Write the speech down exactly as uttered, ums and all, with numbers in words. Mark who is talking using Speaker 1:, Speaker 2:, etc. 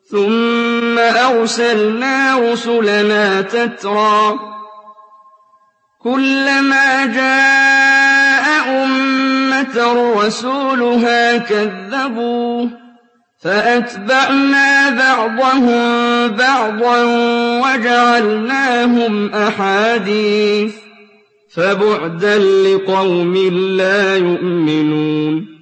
Speaker 1: ثُمَّ أَرْسَلْنَا رُسُلَنَا تَتْرَىٰ ۖ كُلَّمَا جَاءَ أُمَّةً رَّسُولُهَا كَذَّبُوهُ فَأَتْبَعْنَا بَعْضَهُم بَعْضًا وَجَعَلْنَاهُمْ أَحَادِيثَ ۚ فَبُعْدًا لِّقَوْمٍ لَّا يُؤْمِنُونَ